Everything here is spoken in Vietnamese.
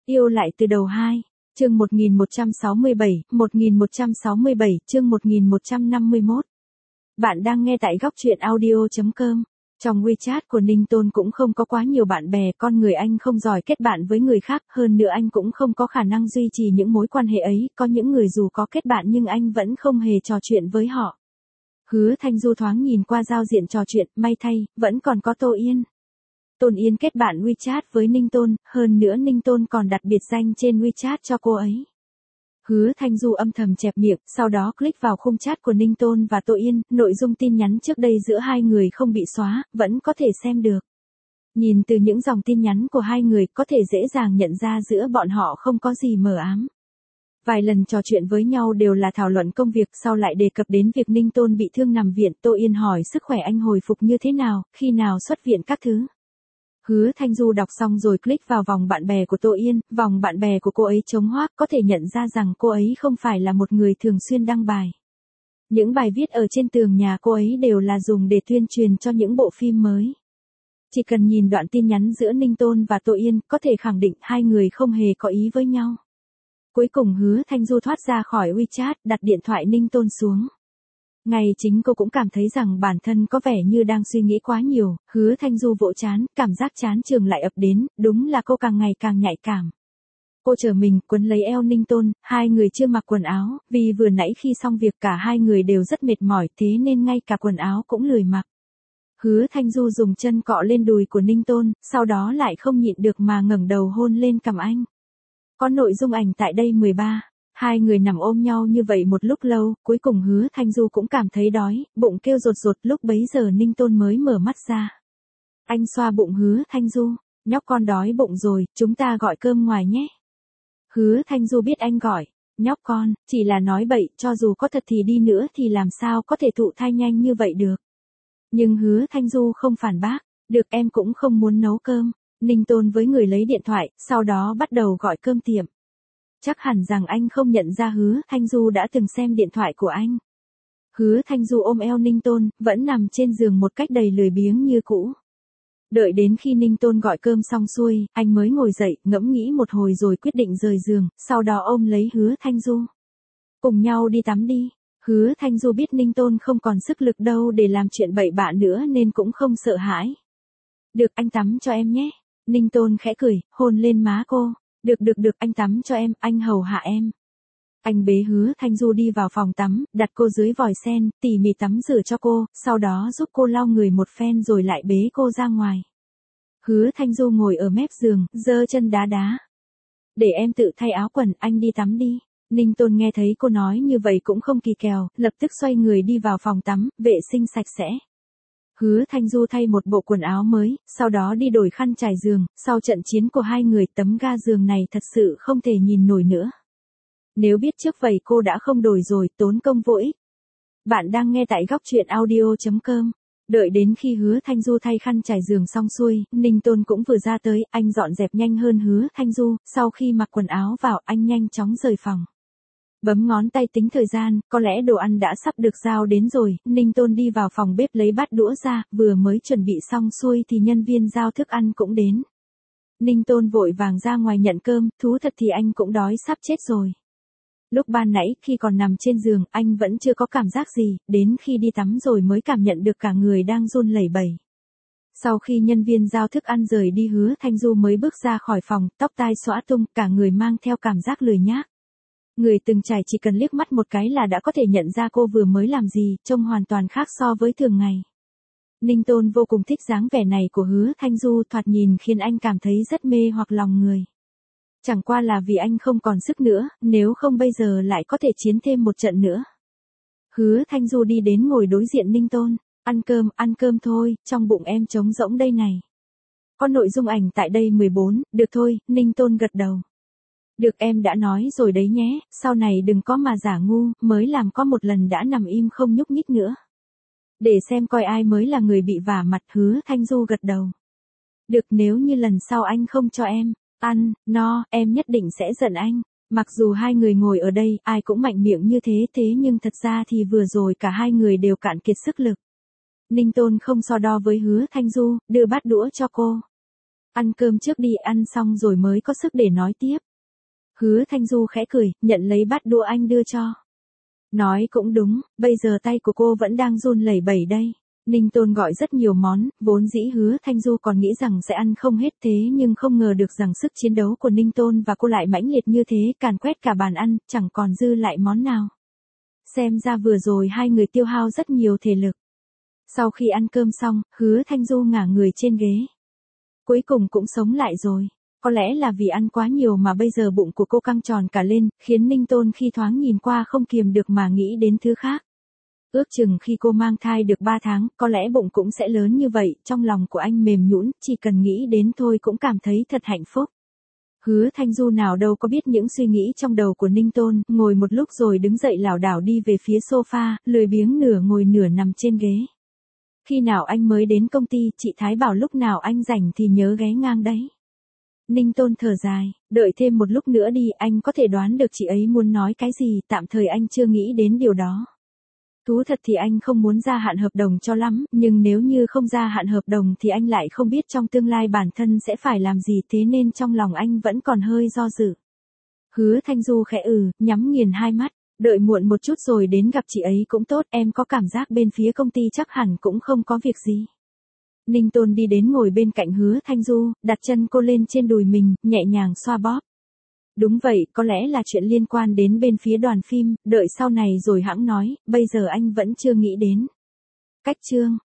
Yêu lại từ đầu 2, chương 1167, chương 1151. Bạn đang nghe tại góc truyện audio.com. Trong WeChat của Ninh Tôn cũng không có quá nhiều bạn bè, con người anh không giỏi kết bạn với người khác, hơn nữa anh cũng không có khả năng duy trì những mối quan hệ ấy, có những người dù có kết bạn nhưng anh vẫn không hề trò chuyện với họ. Hứa Thanh Du thoáng nhìn qua giao diện trò chuyện, may thay, vẫn còn có Tô Yên. Tôn Yên kết bạn WeChat với Ninh Tôn, hơn nữa Ninh Tôn còn đặt biệt danh trên WeChat cho cô ấy. Hứa Thanh Du âm thầm chẹp miệng, sau đó click vào khung chat của Ninh Tôn và Tô Yên, nội dung tin nhắn trước đây giữa hai người không bị xóa, vẫn có thể xem được. Nhìn từ những dòng tin nhắn của hai người, có thể dễ dàng nhận ra giữa bọn họ không có gì mờ ám. Vài lần trò chuyện với nhau đều là thảo luận công việc, sau lại đề cập đến việc Ninh Tôn bị thương nằm viện, Tô Yên hỏi sức khỏe anh hồi phục như thế nào, khi nào xuất viện các thứ. Hứa Thanh Du đọc xong rồi click vào vòng bạn bè của Tô Yên, vòng bạn bè của cô ấy trống hoác, có thể nhận ra rằng cô ấy không phải là một người thường xuyên đăng bài. Những bài viết ở trên tường nhà cô ấy đều là dùng để tuyên truyền cho những bộ phim mới. Chỉ cần nhìn đoạn tin nhắn giữa Ninh Tôn và Tô Yên, có thể khẳng định hai người không hề có ý với nhau. Cuối cùng Hứa Thanh Du thoát ra khỏi WeChat, đặt điện thoại Ninh Tôn xuống. Ngay chính cô cũng cảm thấy rằng bản thân có vẻ như đang suy nghĩ quá nhiều, Hứa Thanh Du vỗ chán, cảm giác chán chường lại ập đến, đúng là cô càng ngày càng nhạy cảm. Cô trở mình, quấn lấy eo Ninh Tôn, hai người chưa mặc quần áo, vì vừa nãy khi xong việc cả hai người đều rất mệt mỏi, thế nên ngay cả quần áo cũng lười mặc. Hứa Thanh Du dùng chân cọ lên đùi của Ninh Tôn, sau đó lại không nhịn được mà ngẩng đầu hôn lên cằm anh. Có nội dung ảnh tại đây 13. Hai người nằm ôm nhau như vậy một lúc lâu, cuối cùng Hứa Thanh Du cũng cảm thấy đói, bụng kêu rột rột, lúc bấy giờ Ninh Tôn mới mở mắt ra. Anh xoa bụng Hứa Thanh Du, nhóc con đói bụng rồi, chúng ta gọi cơm ngoài nhé. Hứa Thanh Du biết anh gọi, nhóc con, chỉ là nói bậy, cho dù có thật thì đi nữa thì làm sao có thể thụ thai nhanh như vậy được. Nhưng Hứa Thanh Du không phản bác, được em cũng không muốn nấu cơm. Ninh Tôn với người lấy điện thoại, sau đó bắt đầu gọi cơm tiệm. Chắc hẳn rằng anh không nhận ra Hứa Thanh Du đã từng xem điện thoại của anh. Hứa Thanh Du ôm eo Ninh Tôn, vẫn nằm trên giường một cách đầy lười biếng như cũ. Đợi đến khi Ninh Tôn gọi cơm xong xuôi, anh mới ngồi dậy, ngẫm nghĩ một hồi rồi quyết định rời giường, sau đó ôm lấy Hứa Thanh Du. Cùng nhau đi tắm đi. Hứa Thanh Du biết Ninh Tôn không còn sức lực đâu để làm chuyện bậy bạ nữa nên cũng không sợ hãi. Được, anh tắm cho em nhé. Ninh Tôn khẽ cười, hôn lên má cô. Được, anh tắm cho em, anh hầu hạ em. Anh bế Hứa Thanh Du đi vào phòng tắm, đặt cô dưới vòi sen, tỉ mỉ tắm rửa cho cô, sau đó giúp cô lau người một phen rồi lại bế cô ra ngoài. Hứa Thanh Du ngồi ở mép giường, giơ chân đá đá. Để em tự thay áo quần, anh đi tắm đi. Ninh Tôn nghe thấy cô nói như vậy cũng không kỳ kèo, lập tức xoay người đi vào phòng tắm, vệ sinh sạch sẽ. Hứa Thanh Du thay một bộ quần áo mới, sau đó đi đổi khăn trải giường, sau trận chiến của hai người tấm ga giường này thật sự không thể nhìn nổi nữa. Nếu biết trước vậy cô đã không đổi rồi, tốn công vô ích. Bạn đang nghe tại góc truyện audio.com. Đợi đến khi Hứa Thanh Du thay khăn trải giường xong xuôi, Ninh Tôn cũng vừa ra tới, anh dọn dẹp nhanh hơn Hứa Thanh Du, sau khi mặc quần áo vào anh nhanh chóng rời phòng. Bấm ngón tay tính thời gian, có lẽ đồ ăn đã sắp được giao đến rồi, Ninh Tôn đi vào phòng bếp lấy bát đũa ra, vừa mới chuẩn bị xong xuôi thì nhân viên giao thức ăn cũng đến. Ninh Tôn vội vàng ra ngoài nhận cơm, thú thật thì anh cũng đói sắp chết rồi. Lúc ban nãy khi còn nằm trên giường, anh vẫn chưa có cảm giác gì, đến khi đi tắm rồi mới cảm nhận được cả người đang run lẩy bẩy. Sau khi nhân viên giao thức ăn rời đi Hứa Thanh Du mới bước ra khỏi phòng, tóc tai xõa tung, cả người mang theo cảm giác lười nhác. Người từng trải chỉ cần liếc mắt một cái là đã có thể nhận ra cô vừa mới làm gì, trông hoàn toàn khác so với thường ngày. Ninh Tôn vô cùng thích dáng vẻ này của Hứa Thanh Du, thoạt nhìn khiến anh cảm thấy rất mê hoặc lòng người. Chẳng qua là vì anh không còn sức nữa, nếu không bây giờ lại có thể chiến thêm một trận nữa. Hứa Thanh Du đi đến ngồi đối diện Ninh Tôn, ăn cơm thôi, trong bụng em trống rỗng đây này. Có nội dung ảnh tại đây 14, được thôi, Ninh Tôn gật đầu. Được, em đã nói rồi đấy nhé, sau này đừng có mà giả ngu, mới làm có một lần đã nằm im không nhúc nhích nữa. Để xem coi ai mới là người bị vả mặt. Hứa Thanh Du gật đầu. Được, nếu như lần sau anh không cho em ăn no, em nhất định sẽ giận anh. Mặc dù hai người ngồi ở đây, ai cũng mạnh miệng như thế nhưng thật ra thì vừa rồi cả hai người đều cạn kiệt sức lực. Ninh Tôn không so đo với Hứa Thanh Du, đưa bát đũa cho cô. Ăn cơm trước đi, ăn xong rồi mới có sức để nói tiếp. Hứa Thanh Du khẽ cười, nhận lấy bát đũa anh đưa cho. Nói cũng đúng, bây giờ tay của cô vẫn đang run lẩy bẩy đây. Ninh Tôn gọi rất nhiều món, vốn dĩ Hứa Thanh Du còn nghĩ rằng sẽ ăn không hết thế nhưng không ngờ được rằng sức chiến đấu của Ninh Tôn và cô lại mãnh liệt như thế, càn quét cả bàn ăn, chẳng còn dư lại món nào. Xem ra vừa rồi hai người tiêu hao rất nhiều thể lực. Sau khi ăn cơm xong, Hứa Thanh Du ngả người trên ghế. Cuối cùng cũng sống lại rồi. Có lẽ là vì ăn quá nhiều mà bây giờ bụng của cô căng tròn cả lên, khiến Ninh Tôn khi thoáng nhìn qua không kiềm được mà nghĩ đến thứ khác. Ước chừng khi cô mang thai được 3 tháng, có lẽ bụng cũng sẽ lớn như vậy, trong lòng của anh mềm nhũn, chỉ cần nghĩ đến thôi cũng cảm thấy thật hạnh phúc. Hứa Thanh Du nào đâu có biết những suy nghĩ trong đầu của Ninh Tôn, ngồi một lúc rồi đứng dậy lảo đảo đi về phía sofa, lười biếng nửa ngồi nửa nằm trên ghế. Khi nào anh mới đến công ty, chị Thái bảo lúc nào anh rảnh thì nhớ ghé ngang đấy. Ninh Tôn thở dài, đợi thêm một lúc nữa đi, anh có thể đoán được chị ấy muốn nói cái gì, tạm thời anh chưa nghĩ đến điều đó. Thú thật thì anh không muốn gia hạn hợp đồng cho lắm, nhưng nếu như không gia hạn hợp đồng thì anh lại không biết trong tương lai bản thân sẽ phải làm gì, thế nên trong lòng anh vẫn còn hơi do dự. Hứa Thanh Du khẽ nhắm nghiền hai mắt, đợi muộn một chút rồi đến gặp chị ấy cũng tốt, em có cảm giác bên phía công ty chắc hẳn cũng không có việc gì. Ninh Tôn đi đến ngồi bên cạnh Hứa Thanh Du, đặt chân cô lên trên đùi mình, nhẹ nhàng xoa bóp. Đúng vậy, có lẽ là chuyện liên quan đến bên phía đoàn phim, đợi sau này rồi hẵng nói, bây giờ anh vẫn chưa nghĩ đến. Cách chương